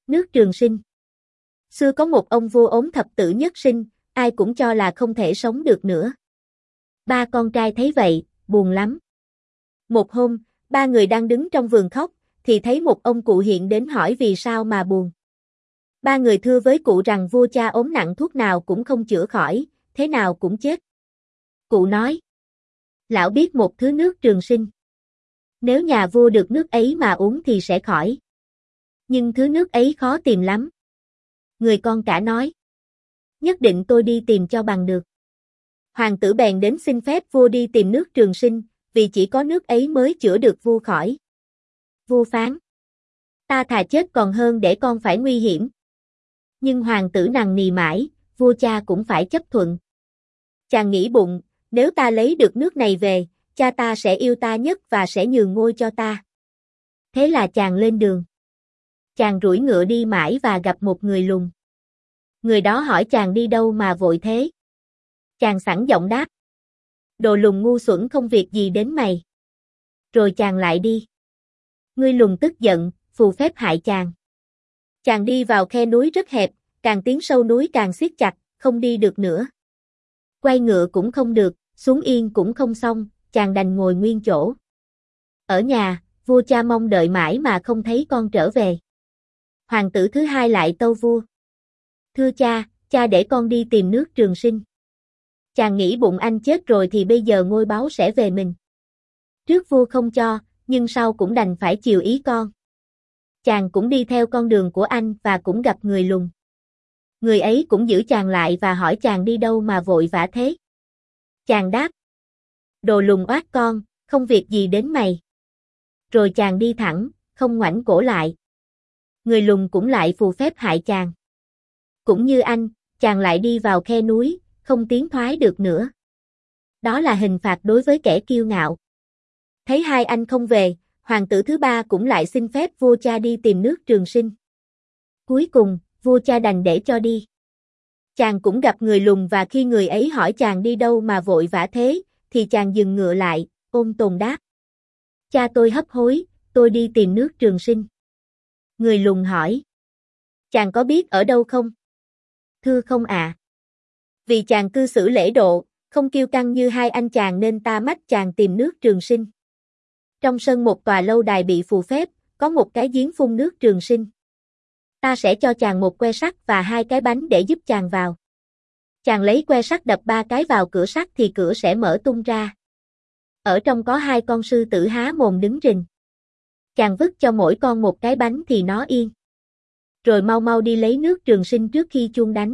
Nước Trường Sinh. Xưa có một ông vua ốm thập tử nhất sinh, ai cũng cho là không thể sống được nữa. Ba con trai thấy vậy, buồn lắm. Một hôm, ba người đang đứng trong vườn khóc, thì thấy một ông cụ hiện đến hỏi vì sao mà buồn. Ba người thưa với cụ rằng vua cha ốm nặng thuốc nào cũng không chữa khỏi, thế nào cũng chết. Cụ nói: lão biết một thứ nước trường sinh. Nếu nhà vua được nước ấy mà uống thì sẽ khỏi. Nhưng thứ nước ấy khó tìm lắm. Người con cả nói: nhất định tôi đi tìm cho bằng được. Hoàng tử bèn đến xin phép vua đi tìm nước trường sinh, vì chỉ có nước ấy mới chữa được vua khỏi. Vua phán: ta thà chết còn hơn để con phải nguy hiểm. Nhưng hoàng tử nằng nì mãi, vua cha cũng phải chấp thuận. Chàng nghĩ bụng, nếu ta lấy được nước này về, cha ta sẽ yêu ta nhất và sẽ nhường ngôi cho ta. Thế là chàng lên đường. Chàng rủi ngựa đi mãi và gặp một người lùn. Người đó hỏi chàng đi đâu mà vội thế. Chàng sẵn giọng đáp: đồ lùn ngu xuẩn, không việc gì đến mày. Rồi chàng lại đi. Người lùn tức giận, phù phép hại chàng. Chàng đi vào khe núi rất hẹp, càng tiến sâu núi càng siết chặt, không đi được nữa. Quay ngựa cũng không được, xuống yên cũng không xong, chàng đành ngồi nguyên chỗ. Ở nhà, vua cha mong đợi mãi mà không thấy con trở về. Hoàng tử thứ hai lại tâu vua: thưa cha, cha để con đi tìm nước trường sinh. Chàng nghĩ bụng anh chết rồi thì bây giờ ngôi báu sẽ về mình. Trước vua không cho, nhưng sau cũng đành phải chiều ý con. Chàng cũng đi theo con đường của anh và cũng gặp người lùn. Người ấy cũng giữ chàng lại và hỏi chàng đi đâu mà vội vã thế. Chàng đáp: đồ lùn oát con, không việc gì đến mày. Rồi chàng đi thẳng, không ngoảnh cổ lại. Người lùn cũng lại phù phép hại chàng. Cũng như anh, chàng lại đi vào khe núi, không tiến thoái được nữa. Đó là hình phạt đối với kẻ kiêu ngạo. Thấy hai anh không về, hoàng tử thứ ba cũng lại xin phép vua cha đi tìm nước trường sinh. Cuối cùng, vua cha đành để cho đi. Chàng cũng gặp người lùn và khi người ấy hỏi chàng đi đâu mà vội vã thế, thì chàng dừng ngựa lại, ôm tồn đáp: cha tôi hấp hối, tôi đi tìm nước trường sinh. Người lùn hỏi: chàng có biết ở đâu không? Thưa không ạ. Vì chàng cư xử lễ độ, không kiêu căng như hai anh chàng nên ta mách chàng tìm nước trường sinh. Trong sân một tòa lâu đài bị phù phép, có một cái giếng phun nước trường sinh. Ta sẽ cho chàng một que sắt và hai cái bánh để giúp chàng vào. Chàng lấy que sắt đập 3 cái vào cửa sắt thì cửa sẽ mở tung ra. Ở trong có 2 con sư tử há mồm đứng rình. Chàng vứt cho mỗi con một cái bánh thì nó yên. Rồi mau mau đi lấy nước trường sinh trước khi chuông đánh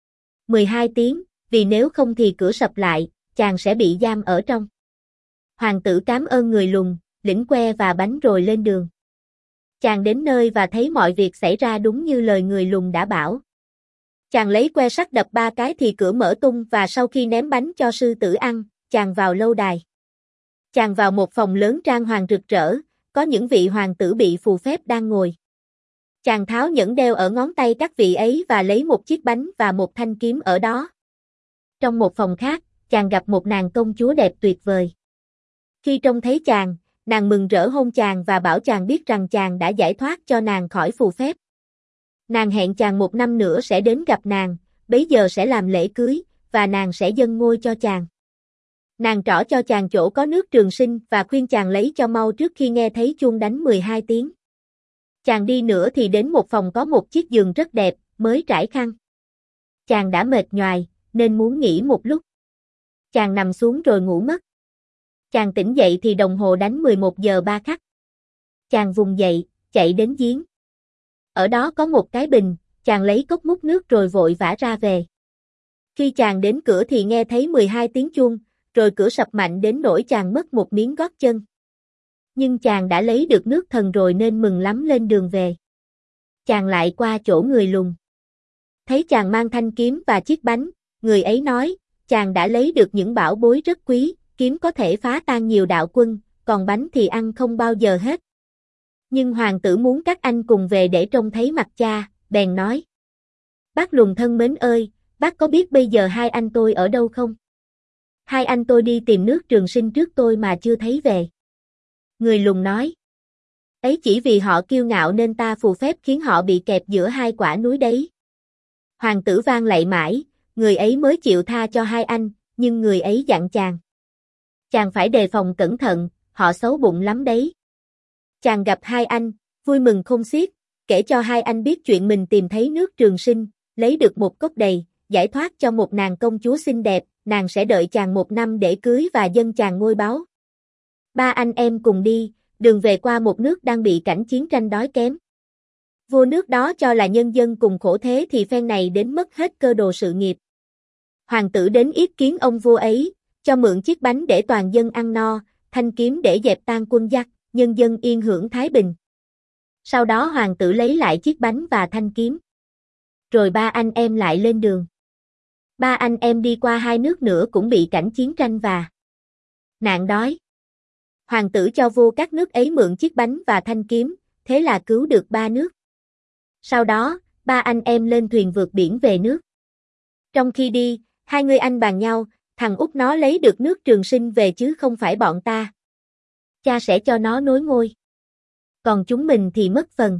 12 tiếng, vì nếu không thì cửa sập lại, chàng sẽ bị giam ở trong. Hoàng tử cảm ơn người lùn, lĩnh que và bánh rồi lên đường. Chàng đến nơi và thấy mọi việc xảy ra đúng như lời người lùn đã bảo. Chàng lấy que sắt đập 3 cái thì cửa mở tung và sau khi ném bánh cho sư tử ăn, chàng vào lâu đài. Chàng vào một phòng lớn trang hoàng rực rỡ, có những vị hoàng tử bị phù phép đang ngồi. Chàng tháo nhẫn đeo ở ngón tay các vị ấy và lấy một chiếc bánh và một thanh kiếm ở đó. Trong một phòng khác, chàng gặp một nàng công chúa đẹp tuyệt vời. Khi trông thấy chàng, nàng mừng rỡ hôn chàng và bảo chàng biết rằng chàng đã giải thoát cho nàng khỏi phù phép. Nàng hẹn chàng 1 năm nữa sẽ đến gặp nàng, bấy giờ sẽ làm lễ cưới, và nàng sẽ dâng ngôi cho chàng. Nàng trỏ cho chàng chỗ có nước trường sinh và khuyên chàng lấy cho mau trước khi nghe thấy chuông đánh 12 tiếng. Chàng đi nữa thì đến một phòng có một chiếc giường rất đẹp, mới trải khăn. Chàng đã mệt nhoài, nên muốn nghỉ một lúc. Chàng nằm xuống rồi ngủ mất. Chàng tỉnh dậy thì đồng hồ đánh 11 giờ 3 khắc. Chàng vùng dậy, chạy đến giếng. Ở đó có một cái bình, chàng lấy cốc múc nước rồi vội vã ra về. Khi chàng đến cửa thì nghe thấy 12 tiếng chuông, rồi cửa sập mạnh đến nỗi chàng mất một miếng gót chân. Nhưng chàng đã lấy được nước thần rồi nên mừng lắm lên đường về. Chàng lại qua chỗ người lùn. Thấy chàng mang thanh kiếm và chiếc bánh, người ấy nói, chàng đã lấy được những bảo bối rất quý, kiếm có thể phá tan nhiều đạo quân, còn bánh thì ăn không bao giờ hết. Nhưng hoàng tử muốn các anh cùng về để trông thấy mặt cha, bèn nói: bác lùn thân mến ơi, bác có biết bây giờ hai anh tôi ở đâu không? Hai anh tôi đi tìm nước trường sinh trước tôi mà chưa thấy về. Người lùn nói: Ấy chỉ vì họ kiêu ngạo nên ta phù phép khiến họ bị kẹp giữa hai quả núi đấy. Hoàng tử van lạy mãi, người ấy mới chịu tha cho hai anh, nhưng người ấy dặn chàng. Chàng phải đề phòng cẩn thận, họ xấu bụng lắm đấy. Chàng gặp hai anh, vui mừng khôn xiết, kể cho hai anh biết chuyện mình tìm thấy nước Trường Sinh, lấy được một cốc đầy, giải thoát cho một nàng công chúa xinh đẹp, nàng sẽ đợi chàng 1 năm để cưới và dâng chàng ngôi báu. Ba anh em cùng đi, đường về qua một nước đang bị cảnh chiến tranh đói kém. Vua nước đó cho là nhân dân cùng khổ thế thì phen này đến mất hết cơ đồ sự nghiệp. Hoàng tử đến yết kiến ông vua ấy, cho mượn chiếc bánh để toàn dân ăn no, thanh kiếm để dẹp tan quân giặc, nhân dân yên hưởng thái bình. Sau đó hoàng tử lấy lại chiếc bánh và thanh kiếm. Rồi ba anh em lại lên đường. Ba anh em đi qua 2 nước nữa cũng bị cảnh chiến tranh và nạn đói. Hoàng tử cho vua các nước ấy mượn chiếc bánh và thanh kiếm, thế là cứu được 3 nước. Sau đó, ba anh em lên thuyền vượt biển về nước. Trong khi đi, hai người anh bàn nhau, thằng út nó lấy được nước Trường Sinh về chứ không phải bọn ta. Cha sẽ cho nó nối ngôi. Còn chúng mình thì mất phần.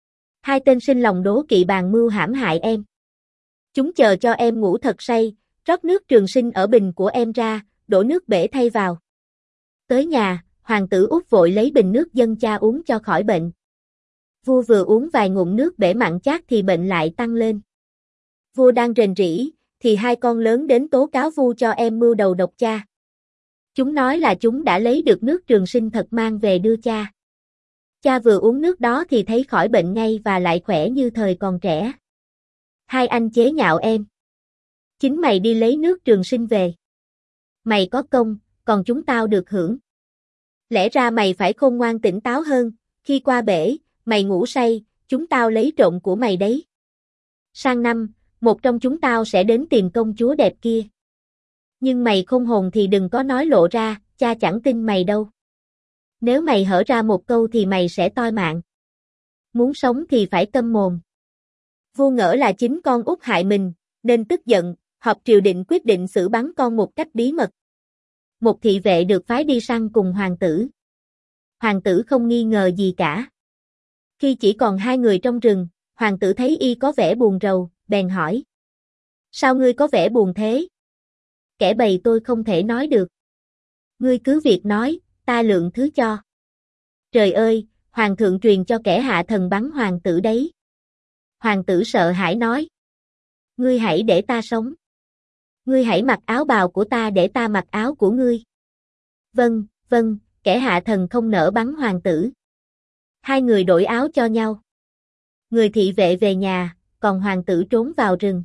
Hai tên sinh lòng đố kỵ bàn mưu hãm hại em. Chúng chờ cho em ngủ thật say, rót nước Trường Sinh ở bình của em ra, đổ nước bể thay vào. Tới nhà, hoàng tử út vội lấy bình nước dâng cha uống cho khỏi bệnh. Vua vừa uống vài ngụm nước bể mặn chát thì bệnh lại tăng lên. Vua đang rền rĩ, thì hai con lớn đến tố cáo vua cho em mưu đầu độc cha. Chúng nói là chúng đã lấy được nước Trường Sinh thật mang về đưa cha. Cha vừa uống nước đó thì thấy khỏi bệnh ngay và lại khỏe như thời còn trẻ. Hai anh chế nhạo em. Chính mày đi lấy nước Trường Sinh về. Mày có công, còn chúng tao được hưởng. Lẽ ra mày phải khôn ngoan tỉnh táo hơn, khi qua bể, mày ngủ say, chúng tao lấy trộm của mày đấy. Sang năm, một trong chúng tao sẽ đến tìm công chúa đẹp kia. Nhưng mày khôn hồn thì đừng có nói lộ ra, cha chẳng tin mày đâu. Nếu mày hở ra một câu thì mày sẽ toi mạng. Muốn sống thì phải câm mồm. Vua ngỡ là chính con út hại mình, nên tức giận, họp triều đình quyết định xử bắn con một cách bí mật. Một thị vệ được phái đi săn cùng hoàng tử. Hoàng tử không nghi ngờ gì cả. Khi chỉ còn 2 người trong rừng, hoàng tử thấy y có vẻ buồn rầu, bèn hỏi. Sao ngươi có vẻ buồn thế? Kẻ bầy tôi không thể nói được. Ngươi cứ việc nói, ta lượng thứ cho. Trời ơi, hoàng thượng truyền cho kẻ hạ thần bắn hoàng tử đấy. Hoàng tử sợ hãi nói. Ngươi hãy để ta sống. Ngươi hãy mặc áo bào của ta để ta mặc áo của ngươi. Vâng, vâng, kẻ hạ thần không nỡ bắn hoàng tử. Hai người đổi áo cho nhau. Người thị vệ về nhà, còn hoàng tử trốn vào rừng.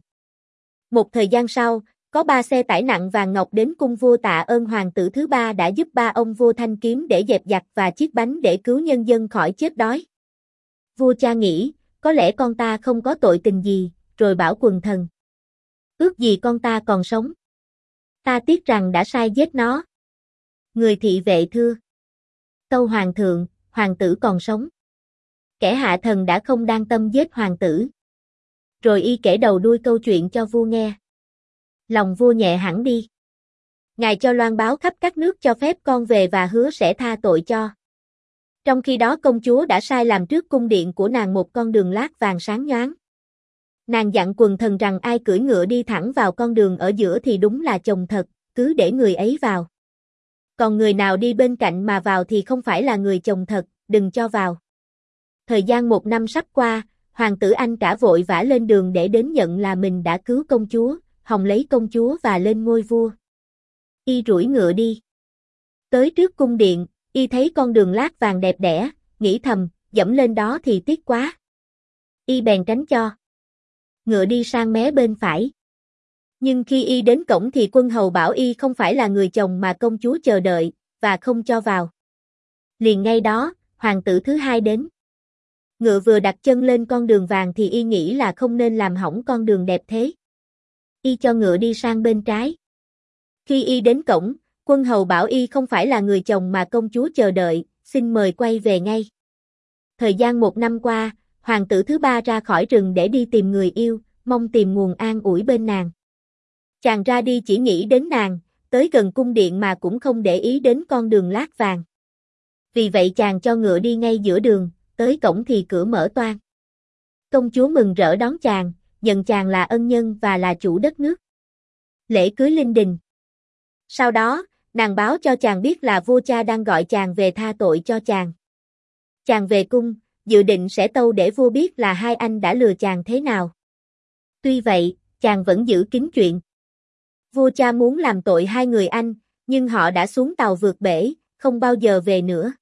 Một thời gian sau, có 3 xe tải nặng vàng ngọc đến cung vua tạ ơn hoàng tử thứ 3 đã giúp 3 ông vua thanh kiếm để dẹp giặc và chiếc bánh để cứu nhân dân khỏi chết đói. Vua cha nghĩ, có lẽ con ta không có tội tình gì, rồi bảo quần thần. Ước gì con ta còn sống. Ta tiếc rằng đã sai giết nó. Người thị vệ thưa. Tâu hoàng thượng, hoàng tử còn sống. Kẻ hạ thần đã không đang tâm giết hoàng tử. Rồi y kể đầu đuôi câu chuyện cho vua nghe. Lòng vua nhẹ hẳn đi. Ngài cho loan báo khắp các nước cho phép con về và hứa sẽ tha tội cho. Trong khi đó công chúa đã sai làm trước cung điện của nàng một con đường lát vàng sáng nhoáng. Nàng dặn quần thần rằng ai cưỡi ngựa đi thẳng vào con đường ở giữa thì đúng là chồng thật, cứ để người ấy vào. Còn người nào đi bên cạnh mà vào thì không phải là người chồng thật, đừng cho vào. Thời gian 1 năm sắp qua, hoàng tử anh cả vội vã lên đường để đến nhận là mình đã cứu công chúa, hòng lấy công chúa và lên ngôi vua. Y rủi ngựa đi. Tới trước cung điện, y thấy con đường lát vàng đẹp đẽ, nghĩ thầm, dẫm lên đó thì tiếc quá. Y bèn tránh cho. Ngựa đi sang mé bên phải. Nhưng khi y đến cổng thì quân hầu bảo y không phải là người chồng mà công chúa chờ đợi, và không cho vào. Liền ngay đó, hoàng tử thứ 2 đến. Ngựa vừa đặt chân lên con đường vàng thì y nghĩ là không nên làm hỏng con đường đẹp thế. Y cho ngựa đi sang bên trái. Khi y đến cổng, quân hầu bảo y không phải là người chồng mà công chúa chờ đợi, xin mời quay về ngay. Thời gian 1 năm qua, hoàng tử thứ 3 ra khỏi rừng để đi tìm người yêu, mong tìm nguồn an ủi bên nàng. Chàng ra đi chỉ nghĩ đến nàng, tới gần cung điện mà cũng không để ý đến con đường lát vàng. Vì vậy chàng cho ngựa đi ngay giữa đường, tới cổng thì cửa mở toang. Công chúa mừng rỡ đón chàng, nhận chàng là ân nhân và là chủ đất nước. Lễ cưới linh đình. Sau đó, nàng báo cho chàng biết là vua cha đang gọi chàng về tha tội cho chàng. Chàng về cung, dự định sẽ tâu để vua biết là hai anh đã lừa chàng thế nào. Tuy vậy, chàng vẫn giữ kín chuyện. Vua cha muốn làm tội hai người anh, nhưng họ đã xuống tàu vượt bể, không bao giờ về nữa.